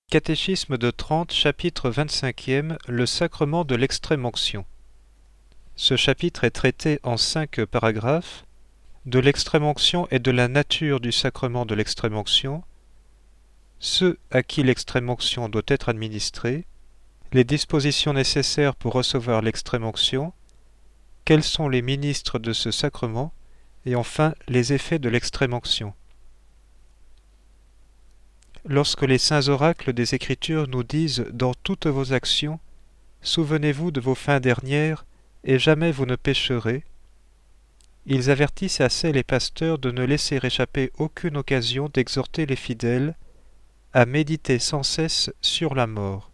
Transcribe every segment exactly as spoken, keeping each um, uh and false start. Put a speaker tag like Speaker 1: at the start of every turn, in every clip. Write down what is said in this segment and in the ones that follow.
Speaker 1: Catéchisme de Trente, chapitre vingt-cinquième, le sacrement de l'extrême-onction. Ce chapitre est traité en cinq paragraphes, de l'extrême-onction et de la nature du sacrement de l'extrême-onction, ceux à qui l'extrême-onction doit être administrée, les dispositions nécessaires pour recevoir l'extrême-onction, quels sont les ministres de ce sacrement, et enfin les effets de l'extrême-onction. Lorsque les saints oracles des Écritures nous disent « Dans toutes vos actions, souvenez-vous de vos fins dernières, et jamais vous ne pécherez », ils avertissent assez les pasteurs de ne laisser échapper aucune occasion d'exhorter les fidèles à méditer sans cesse sur la mort.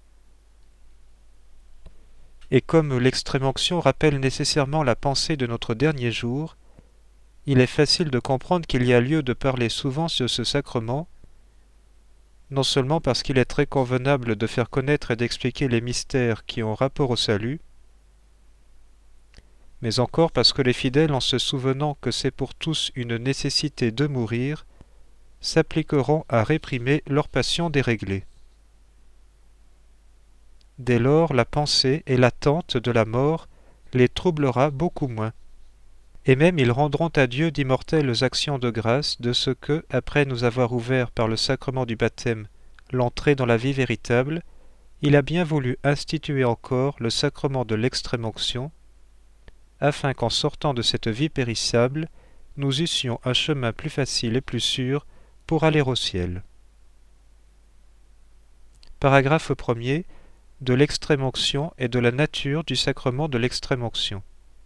Speaker 1: Et comme l'extrême-onction rappelle nécessairement la pensée de notre dernier jour, il est facile de comprendre qu'il y a lieu de parler souvent sur ce sacrement, non seulement parce qu'il est très convenable de faire connaître et d'expliquer les mystères qui ont rapport au salut, mais encore parce que les fidèles, en se souvenant que c'est pour tous une nécessité de mourir, s'appliqueront à réprimer leur passion déréglée. Dès lors, la pensée et l'attente de la mort les troublera beaucoup moins, et même ils rendront à Dieu d'immortelles actions de grâce de ce que, après nous avoir ouvert par le sacrement du baptême l'entrée dans la vie véritable, il a bien voulu instituer encore le sacrement de l'extrême-onction, afin qu'en sortant de cette vie périssable, nous eussions un chemin plus facile et plus sûr pour aller au ciel. Paragraphe premier. De l'extrême-onction et de la nature du sacrement de l'extrême-onction.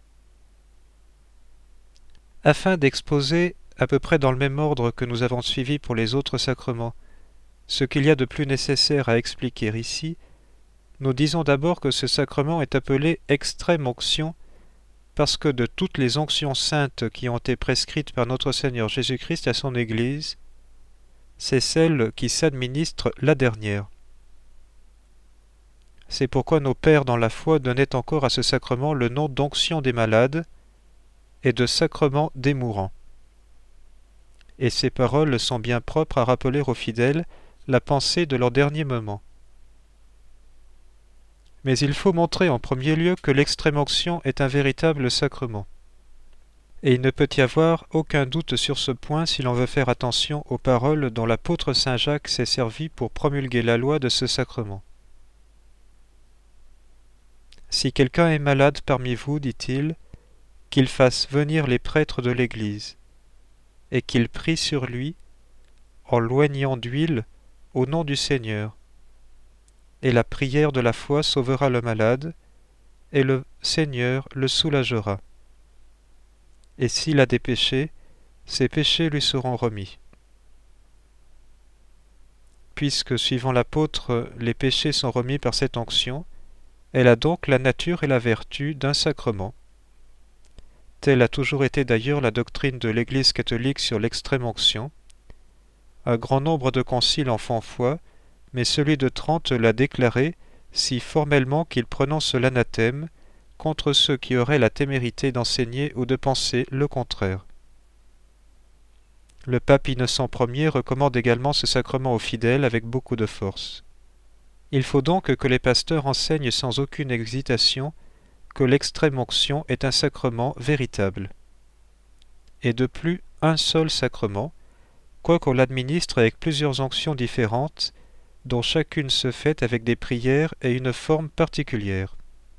Speaker 1: Afin d'exposer, à peu près dans le même ordre que nous avons suivi pour les autres sacrements, ce qu'il y a de plus nécessaire à expliquer ici, nous disons d'abord que ce sacrement est appelé extrême-onction parce que de toutes les onctions saintes qui ont été prescrites par notre Seigneur Jésus-Christ à son Église, c'est celle qui s'administre la dernière. C'est pourquoi nos pères dans la foi donnaient encore à ce sacrement le nom d'onction des malades et de sacrement des mourants. Et ces paroles sont bien propres à rappeler aux fidèles la pensée de leur dernier moment. Mais il faut montrer en premier lieu que l'extrême-onction est un véritable sacrement. Et il ne peut y avoir aucun doute sur ce point si l'on veut faire attention aux paroles dont l'apôtre saint Jacques s'est servi pour promulguer la loi de ce sacrement. Si quelqu'un est malade parmi vous, dit-il, qu'il fasse venir les prêtres de l'Église, et qu'ils prient sur lui, en l'oignant d'huile, au nom du Seigneur. Et la prière de la foi sauvera le malade, et le Seigneur le soulagera. Et s'il a des péchés, ses péchés lui seront remis. Puisque, suivant l'apôtre, les péchés sont remis par cette onction, elle a donc la nature et la vertu d'un sacrement. Telle a toujours été d'ailleurs la doctrine de l'Église catholique sur l'extrême-onction. Un grand nombre de conciles en font foi, mais celui de Trente l'a déclaré si formellement qu'il prononce l'anathème contre ceux qui auraient la témérité d'enseigner ou de penser le contraire. Le pape Innocent Ier recommande également ce sacrement aux fidèles avec beaucoup de force. Il faut donc que les pasteurs enseignent sans aucune hésitation que l'extrême-onction est un sacrement véritable. Et de plus, un seul sacrement, quoiqu'on l'administre avec plusieurs onctions différentes, dont chacune se fait avec des prières et une forme particulière.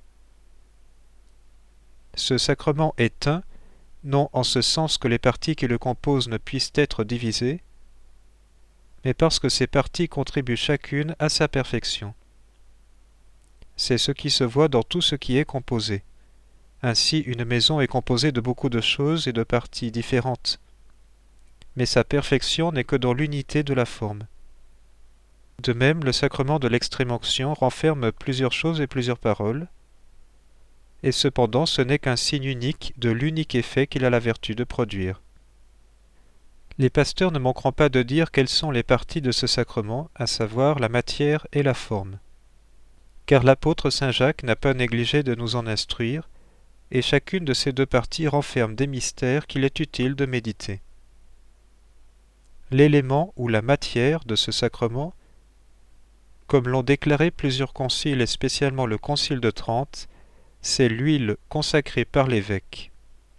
Speaker 1: Ce sacrement est un, non en ce sens que les parties qui le composent ne puissent être divisées, mais parce que ces parties contribuent chacune à sa perfection. C'est ce qui se voit dans tout ce qui est composé. Ainsi, une maison est composée de beaucoup de choses et de parties différentes, mais sa perfection n'est que dans l'unité de la forme. De même, le sacrement de l'extrême-onction renferme plusieurs choses et plusieurs paroles, et cependant ce n'est qu'un signe unique de l'unique effet qu'il a la vertu de produire. Les pasteurs ne manqueront pas de dire quelles sont les parties de ce sacrement, à savoir la matière et la forme. Car l'apôtre saint Jacques n'a pas négligé de nous en instruire, et chacune de ces deux parties renferme des mystères qu'il est utile de méditer. L'élément ou la matière de ce sacrement Comme l'ont déclaré plusieurs conciles et spécialement le concile de Trente, c'est l'huile consacrée par l'évêque.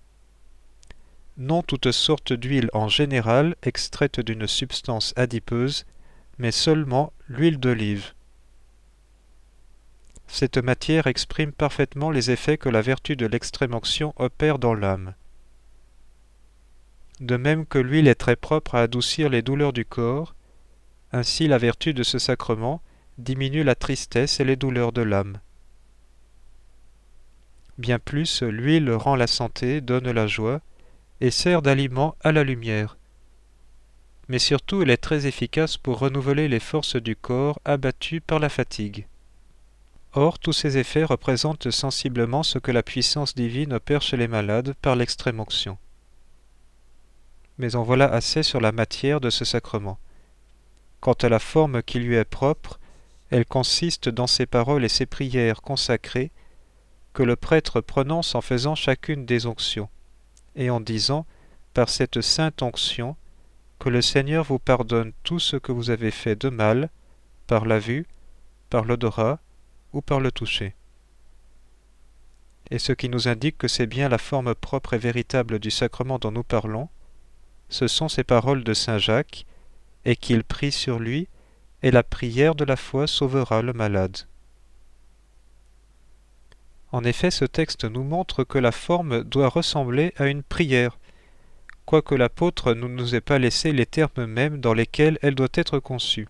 Speaker 1: Non toute sorte d'huile en général extraite d'une substance adipeuse, mais seulement l'huile d'olive. Cette matière exprime parfaitement les effets que la vertu de l'extrême-onction opère dans l'âme. De même que l'huile est très propre à adoucir les douleurs du corps, ainsi la vertu de ce sacrement diminue la tristesse et les douleurs de l'âme. Bien plus, l'huile rend la santé, donne la joie, et sert d'aliment à la lumière. Mais surtout, elle est très efficace pour renouveler les forces du corps abattues par la fatigue. Or, tous ces effets représentent sensiblement ce que la puissance divine opère chez les malades par l'extrême-onction. Mais en voilà assez sur la matière de ce sacrement. Quant à la forme qui lui est propre, elle consiste dans ces paroles et ces prières consacrées que le prêtre prononce en faisant chacune des onctions, et en disant, par cette sainte onction, que le Seigneur vous pardonne tout ce que vous avez fait de mal, par la vue, par l'odorat ou par le toucher. Et ce qui nous indique que c'est bien la forme propre et véritable du sacrement dont nous parlons, ce sont ces paroles de saint Jacques, et qu'il prie sur lui, et la prière de la foi sauvera le malade. En effet, ce texte nous montre que la forme doit ressembler à une prière, quoique l'apôtre ne nous ait pas laissé les termes mêmes dans lesquels elle doit être conçue.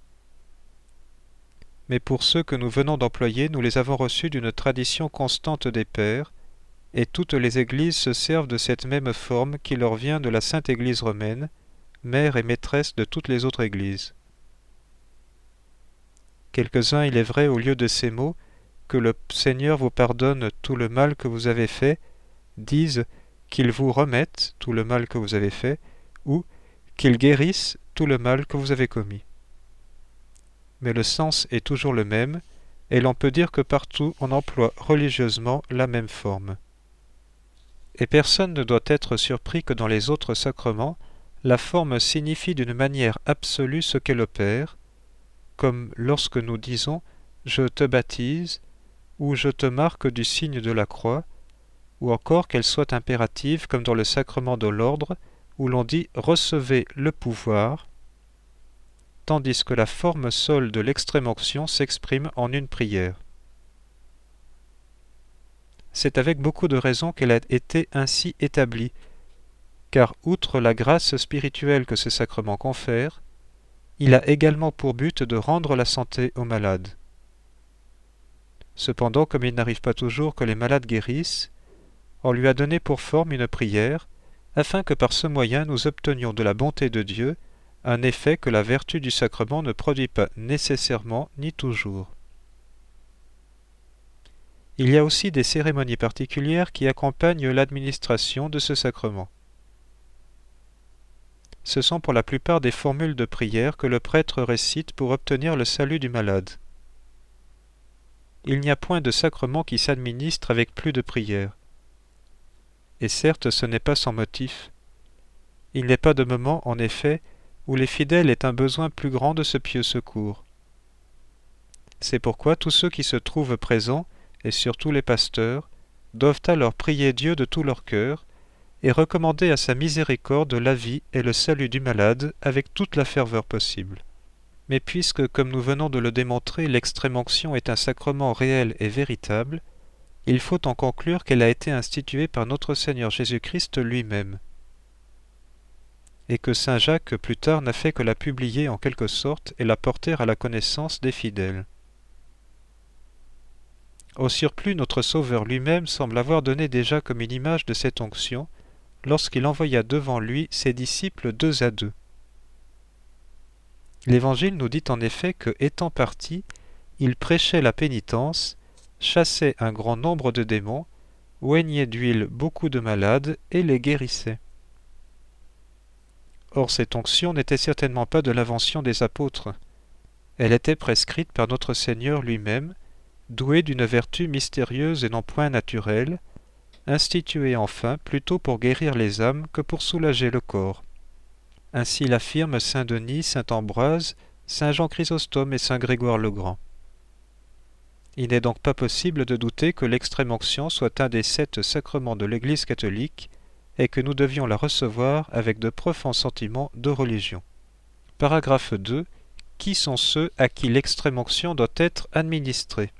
Speaker 1: Mais pour ceux que nous venons d'employer, nous les avons reçus d'une tradition constante des pères, et toutes les églises se servent de cette même forme qui leur vient de la Sainte Église romaine, mère et maîtresse de toutes les autres églises. Quelques-uns, il est vrai, au lieu de ces mots, que le Seigneur vous pardonne tout le mal que vous avez fait, disent qu'il vous remette tout le mal que vous avez fait, ou qu'il guérisse tout le mal que vous avez commis. Mais le sens est toujours le même, et l'on peut dire que partout on emploie religieusement la même forme. Et personne ne doit être surpris que dans les autres sacrements, la forme signifie d'une manière absolue ce qu'elle opère, comme lorsque nous disons « je te baptise » ou « je te marque du signe de la croix », ou encore qu'elle soit impérative comme dans le sacrement de l'ordre, où l'on dit « recevez le pouvoir », tandis que la forme seule de l'extrême-onction s'exprime en une prière. C'est avec beaucoup de raison qu'elle a été ainsi établie, car outre la grâce spirituelle que ce sacrement confère, il a également pour but de rendre la santé aux malades. Cependant, comme il n'arrive pas toujours que les malades guérissent, on lui a donné pour forme une prière, afin que par ce moyen nous obtenions de la bonté de Dieu un effet que la vertu du sacrement ne produit pas nécessairement ni toujours. Il y a aussi des cérémonies particulières qui accompagnent l'administration de ce sacrement. Ce sont pour la plupart des formules de prière que le prêtre récite pour obtenir le salut du malade. Il n'y a point de sacrement qui s'administre avec plus de prières. Et certes, ce n'est pas sans motif. Il n'est pas de moment, en effet, où les fidèles aient un besoin plus grand de ce pieux secours. C'est pourquoi tous ceux qui se trouvent présents, et surtout les pasteurs, doivent alors prier Dieu de tout leur cœur, et recommander à sa miséricorde la vie et le salut du malade avec toute la ferveur possible. Mais puisque, comme nous venons de le démontrer, l'extrême-onction est un sacrement réel et véritable, il faut en conclure qu'elle a été instituée par notre Seigneur Jésus-Christ lui-même, et que saint Jacques plus tard n'a fait que la publier en quelque sorte et la porter à la connaissance des fidèles. Au surplus, notre Sauveur lui-même semble avoir donné déjà comme une image de cette onction, lorsqu'il envoya devant lui ses disciples deux à deux. L'Évangile nous dit en effet que, étant parti, il prêchait la pénitence, chassait un grand nombre de démons, oignait d'huile beaucoup de malades et les guérissait. Or cette onction n'était certainement pas de l'invention des apôtres. Elle était prescrite par notre Seigneur lui-même, douée d'une vertu mystérieuse et non point naturelle, instituée enfin plutôt pour guérir les âmes que pour soulager le corps. Ainsi l'affirment saint Denis, saint Ambroise, saint Jean Chrysostome et saint Grégoire le Grand. Il n'est donc pas possible de douter que l'extrême-onction soit un des sept sacrements de l'Église catholique et que nous devions la recevoir avec de profonds sentiments de religion. Paragraphe deux. Qui sont ceux à qui l'extrême-onction doit être administrée?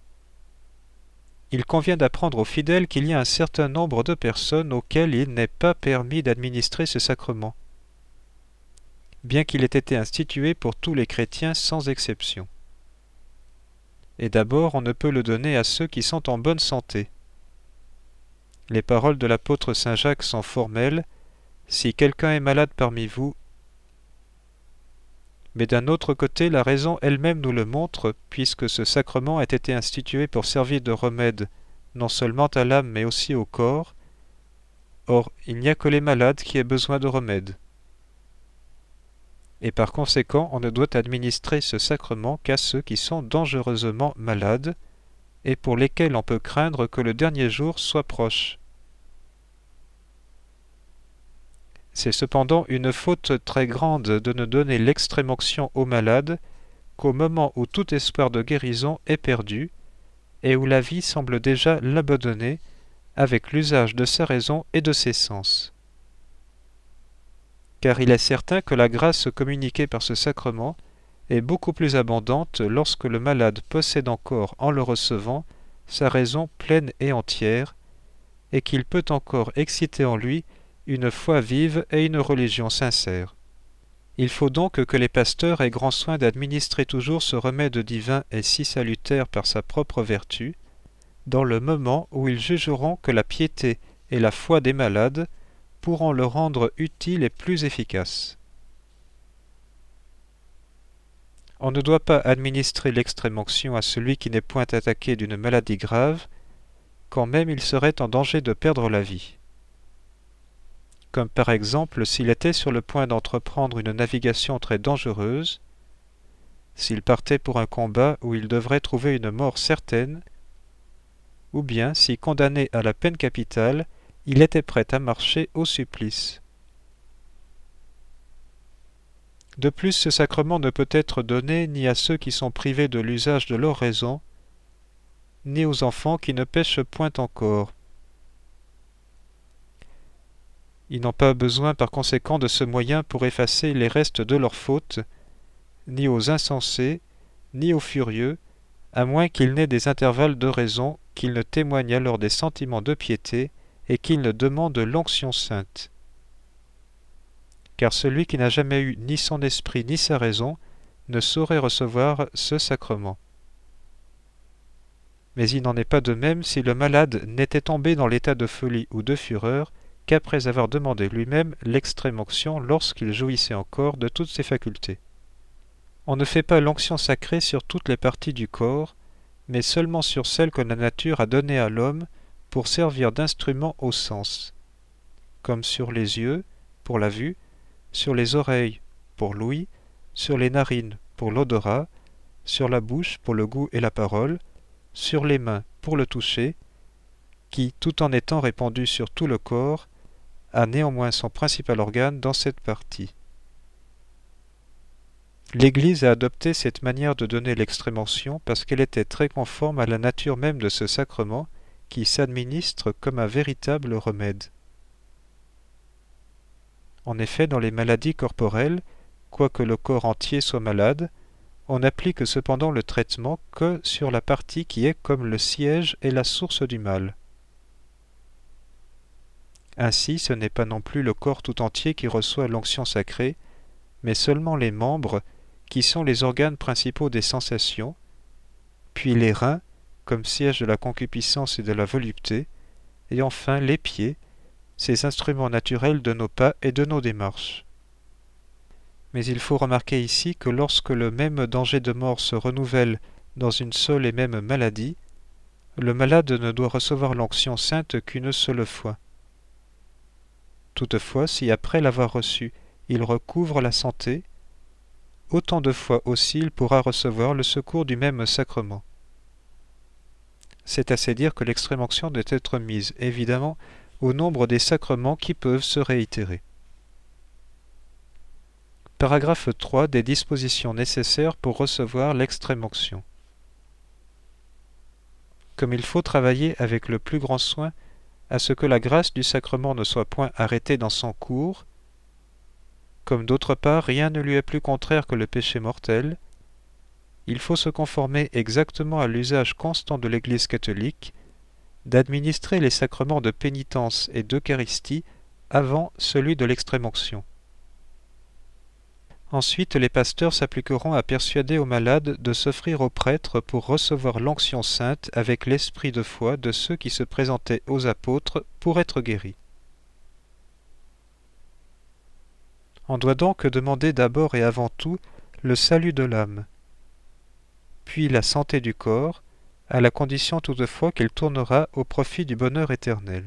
Speaker 1: Il convient d'apprendre aux fidèles qu'il y a un certain nombre de personnes auxquelles il n'est pas permis d'administrer ce sacrement, bien qu'il ait été institué pour tous les chrétiens sans exception. Et d'abord, on ne peut le donner à ceux qui sont en bonne santé. Les paroles de l'apôtre saint Jacques sont formelles, « Si quelqu'un est malade parmi vous », mais d'un autre côté, la raison elle-même nous le montre, puisque ce sacrement a été institué pour servir de remède, non seulement à l'âme, mais aussi au corps. Or, il n'y a que les malades qui aient besoin de remède. Et par conséquent, on ne doit administrer ce sacrement qu'à ceux qui sont dangereusement malades, et pour lesquels on peut craindre que le dernier jour soit proche. C'est cependant une faute très grande de ne donner l'extrême-onction aux malades qu'au moment où tout espoir de guérison est perdu et où la vie semble déjà l'abandonner avec l'usage de sa raison et de ses sens. Car il est certain que la grâce communiquée par ce sacrement est beaucoup plus abondante lorsque le malade possède encore en le recevant sa raison pleine et entière, et qu'il peut encore exciter en lui une foi vive et une religion sincère. Il faut donc que les pasteurs aient grand soin d'administrer toujours ce remède divin et si salutaire par sa propre vertu, dans le moment où ils jugeront que la piété et la foi des malades pourront le rendre utile et plus efficace. On ne doit pas administrer l'extrême-onction à celui qui n'est point attaqué d'une maladie grave, quand même il serait en danger de perdre la vie. Comme par exemple s'il était sur le point d'entreprendre une navigation très dangereuse, s'il partait pour un combat où il devrait trouver une mort certaine, ou bien si condamné à la peine capitale, il était prêt à marcher au supplice. De plus, ce sacrement ne peut être donné ni à ceux qui sont privés de l'usage de leur raison, ni aux enfants qui ne pêchent point encore. Ils n'ont pas besoin par conséquent de ce moyen pour effacer les restes de leurs fautes, ni aux insensés, ni aux furieux, à moins qu'ils n'aient des intervalles de raison, qu'ils ne témoignent alors des sentiments de piété et qu'ils ne demandent l'onction sainte. Car celui qui n'a jamais eu ni son esprit ni sa raison ne saurait recevoir ce sacrement. Mais il n'en est pas de même si le malade n'était tombé dans l'état de folie ou de fureur qu'après avoir demandé lui-même l'extrême-onction lorsqu'il jouissait encore de toutes ses facultés. On ne fait pas l'onction sacrée sur toutes les parties du corps, mais seulement sur celles que la nature a données à l'homme pour servir d'instrument au sens, comme sur les yeux, pour la vue, sur les oreilles, pour l'ouïe, sur les narines, pour l'odorat, sur la bouche, pour le goût et la parole, sur les mains, pour le toucher, qui, tout en étant répandu sur tout le corps, a néanmoins son principal organe dans cette partie. L'Église a adopté cette manière de donner l'extrême-onction parce qu'elle était très conforme à la nature même de ce sacrement qui s'administre comme un véritable remède. En effet, dans les maladies corporelles, quoique le corps entier soit malade, on n'applique cependant le traitement que sur la partie qui est comme le siège et la source du mal. Ainsi, ce n'est pas non plus le corps tout entier qui reçoit l'onction sacrée, mais seulement les membres, qui sont les organes principaux des sensations, puis les reins, comme siège de la concupiscence et de la volupté, et enfin les pieds, ces instruments naturels de nos pas et de nos démarches. Mais il faut remarquer ici que lorsque le même danger de mort se renouvelle dans une seule et même maladie, le malade ne doit recevoir l'onction sainte qu'une seule fois. Toutefois, si après l'avoir reçue, il recouvre la santé, autant de fois aussi il pourra recevoir le secours du même sacrement. C'est assez dire que l'extrême-onction doit être mise, évidemment, au nombre des sacrements qui peuvent se réitérer. Paragraphe trois. Des dispositions nécessaires pour recevoir l'extrême-onction. Comme il faut travailler avec le plus grand soin à ce que la grâce du sacrement ne soit point arrêtée dans son cours, comme d'autre part rien ne lui est plus contraire que le péché mortel, il faut se conformer exactement à l'usage constant de l'Église catholique d'administrer les sacrements de pénitence et d'Eucharistie avant celui de l'extrême-onction. Ensuite, les pasteurs s'appliqueront à persuader aux malades de s'offrir aux prêtres pour recevoir l'onction sainte avec l'esprit de foi de ceux qui se présentaient aux apôtres pour être guéris. On doit donc demander d'abord et avant tout le salut de l'âme, puis la santé du corps, à la condition toutefois qu'il tournera au profit du bonheur éternel.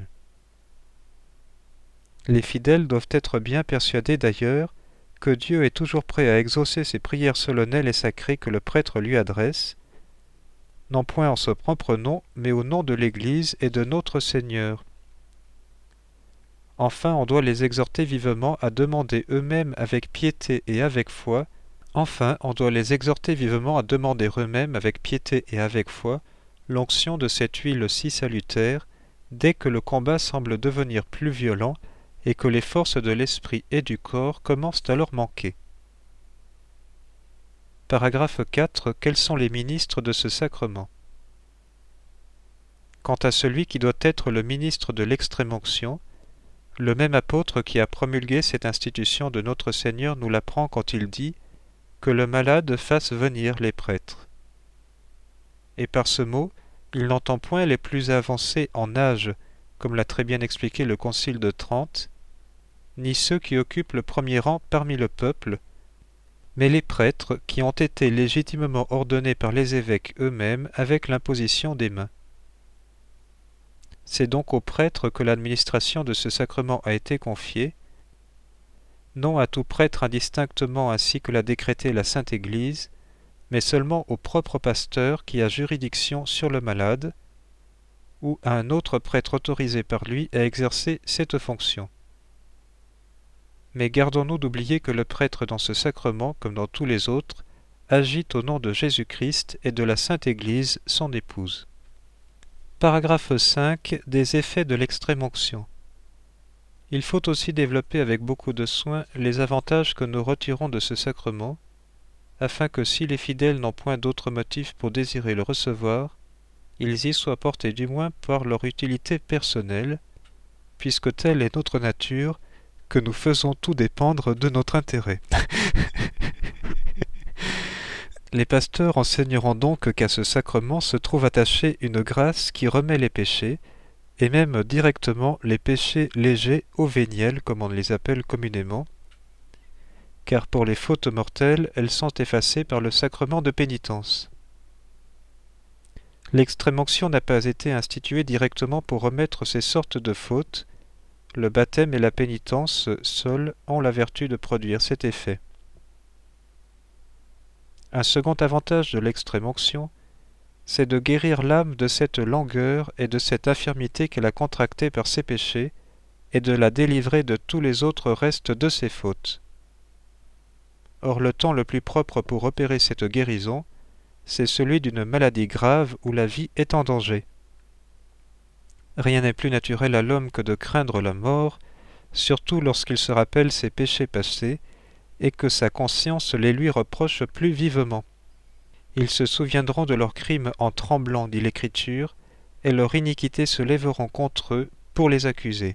Speaker 1: Les fidèles doivent être bien persuadés d'ailleurs que Dieu est toujours prêt à exaucer ces prières solennelles et sacrées que le prêtre lui adresse, non point en son propre nom, mais au nom de l'Église et de notre Seigneur. Enfin, on doit les exhorter vivement à demander eux-mêmes avec piété et avec foi, enfin, on doit les exhorter vivement à demander eux-mêmes avec piété et avec foi l'onction de cette huile si salutaire, dès que le combat semble devenir plus violent et que les forces de l'esprit et du corps commencent à leur manquer. Paragraphe quatre. Quels sont les ministres de ce sacrement? Quant à celui qui doit être le ministre de l'extrême-onction, le même apôtre qui a promulgué cette institution de notre Seigneur nous l'apprend quand il dit que le malade fasse venir les prêtres. Et par ce mot, il n'entend point les plus avancés en âge, comme l'a très bien expliqué le Concile de Trente, ni ceux qui occupent le premier rang parmi le peuple, mais les prêtres qui ont été légitimement ordonnés par les évêques eux-mêmes avec l'imposition des mains. C'est donc aux prêtres que l'administration de ce sacrement a été confiée, non à tout prêtre indistinctement ainsi que l'a décrété la Sainte Église, mais seulement au propre pasteur qui a juridiction sur le malade, ou à un autre prêtre autorisé par lui à exercer cette fonction. Mais gardons-nous d'oublier que le prêtre dans ce sacrement, comme dans tous les autres, agit au nom de Jésus-Christ et de la Sainte Église, son épouse. Paragraphe cinq. Des effets de l'extrême-onction. Il faut aussi développer avec beaucoup de soin les avantages que nous retirons de ce sacrement, afin que si les fidèles n'ont point d'autre motif pour désirer le recevoir, ils y soient portés du moins par leur utilité personnelle, puisque telle est notre nature, que nous faisons tout dépendre de notre intérêt. Les pasteurs enseigneront donc qu'à ce sacrement se trouve attachée une grâce qui remet les péchés, et même directement les péchés légers ou véniels, comme on les appelle communément, car pour les fautes mortelles, elles sont effacées par le sacrement de pénitence. L'extrême-onction n'a pas été instituée directement pour remettre ces sortes de fautes. Le baptême et la pénitence seuls ont la vertu de produire cet effet. Un second avantage de l'extrême-onction, c'est de guérir l'âme de cette langueur et de cette infirmité qu'elle a contractée par ses péchés, et de la délivrer de tous les autres restes de ses fautes. Or le temps le plus propre pour opérer cette guérison, c'est celui d'une maladie grave où la vie est en danger. Rien n'est plus naturel à l'homme que de craindre la mort, surtout lorsqu'il se rappelle ses péchés passés, et que sa conscience les lui reproche plus vivement. Ils se souviendront de leurs crimes en tremblant, dit l'Écriture, et leurs iniquités se lèveront contre eux pour les accuser.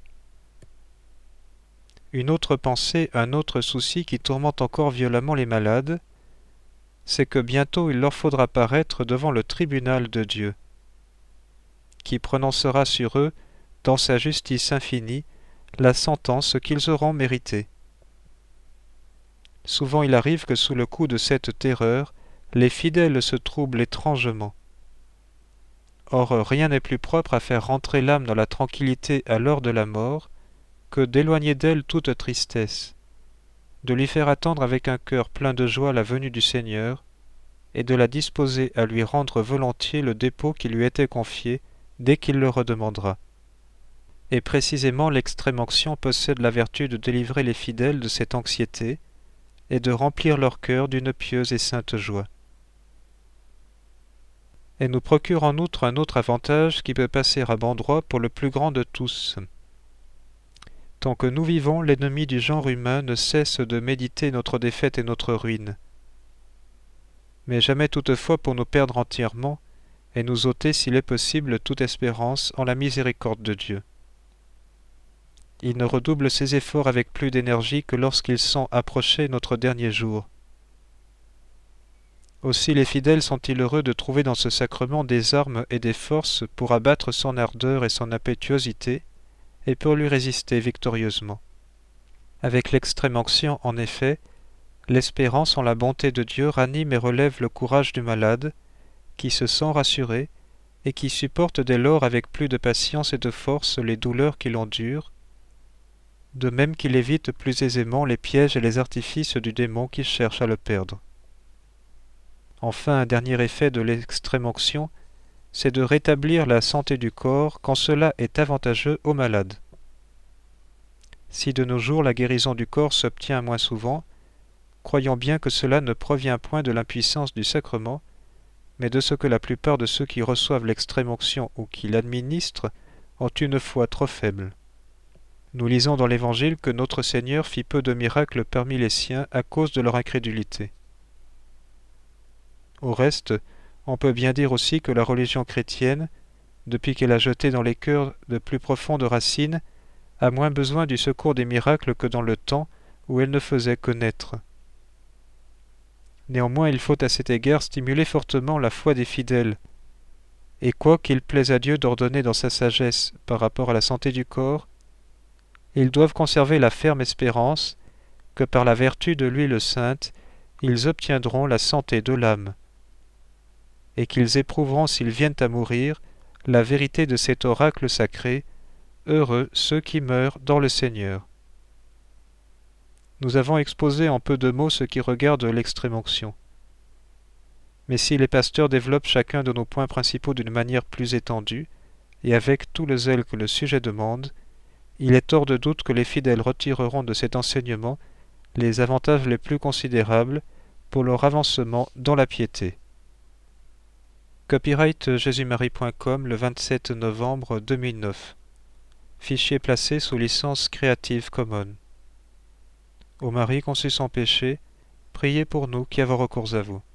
Speaker 1: Une autre pensée, un autre souci qui tourmente encore violemment les malades, c'est que bientôt il leur faudra paraître devant le tribunal de Dieu, qui prononcera sur eux, dans sa justice infinie, la sentence qu'ils auront méritée. Souvent il arrive que sous le coup de cette terreur, les fidèles se troublent étrangement. Or rien n'est plus propre à faire rentrer l'âme dans la tranquillité à l'heure de la mort que d'éloigner d'elle toute tristesse, de lui faire attendre avec un cœur plein de joie la venue du Seigneur, et de la disposer à lui rendre volontiers le dépôt qui lui était confié dès qu'il le redemandera. Et précisément l'extrême-onction possède la vertu de délivrer les fidèles de cette anxiété, et de remplir leur cœur d'une pieuse et sainte joie. Elle nous procure en outre un autre avantage qui peut passer à bon droit pour le plus grand de tous. Tant que nous vivons, l'ennemi du genre humain ne cesse de méditer notre défaite et notre ruine. Mais jamais toutefois pour nous perdre entièrement, et nous ôter s'il est possible toute espérance en la miséricorde de Dieu. Il ne redouble ses efforts avec plus d'énergie que lorsqu'ils sent approcher notre dernier jour. Aussi les fidèles sont-ils heureux de trouver dans ce sacrement des armes et des forces pour abattre son ardeur et son impétuosité, et pour lui résister victorieusement. Avec l'extrême onction, en effet, l'espérance en la bonté de Dieu ranime et relève le courage du malade, qui se sent rassuré, et qui supporte dès lors avec plus de patience et de force les douleurs qu'il endure, de même qu'il évite plus aisément les pièges et les artifices du démon qui cherche à le perdre. Enfin, un dernier effet de l'extrême onction, c'est de rétablir la santé du corps quand cela est avantageux aux malades. Si de nos jours la guérison du corps s'obtient moins souvent, croyons bien que cela ne provient point de l'impuissance du sacrement, mais de ce que la plupart de ceux qui reçoivent l'extrême onction ou qui l'administrent ont une foi trop faible. Nous lisons dans l'Évangile que notre Seigneur fit peu de miracles parmi les siens à cause de leur incrédulité. Au reste, on peut bien dire aussi que la religion chrétienne, depuis qu'elle a jeté dans les cœurs de plus profondes racines, a moins besoin du secours des miracles que dans le temps où elle ne faisait que naître. Néanmoins, il faut à cet égard stimuler fortement la foi des fidèles, et quoiqu'il plaise à Dieu d'ordonner dans sa sagesse par rapport à la santé du corps, ils doivent conserver la ferme espérance que par la vertu de l'huile sainte, ils obtiendront la santé de l'âme, et qu'ils éprouveront s'ils viennent à mourir la vérité de cet oracle sacré, heureux ceux qui meurent dans le Seigneur. Nous avons exposé en peu de mots ce qui regarde l'extrême onction. Mais si les pasteurs développent chacun de nos points principaux d'une manière plus étendue, et avec tout le zèle que le sujet demande, il est hors de doute que les fidèles retireront de cet enseignement les avantages les plus considérables pour leur avancement dans la piété. Copyright jésus marie point com le vingt-sept novembre deux mille neuf. Fichier placé sous licence Creative Commons. Ô Marie conçue sans péché, priez pour nous qui avons recours à vous.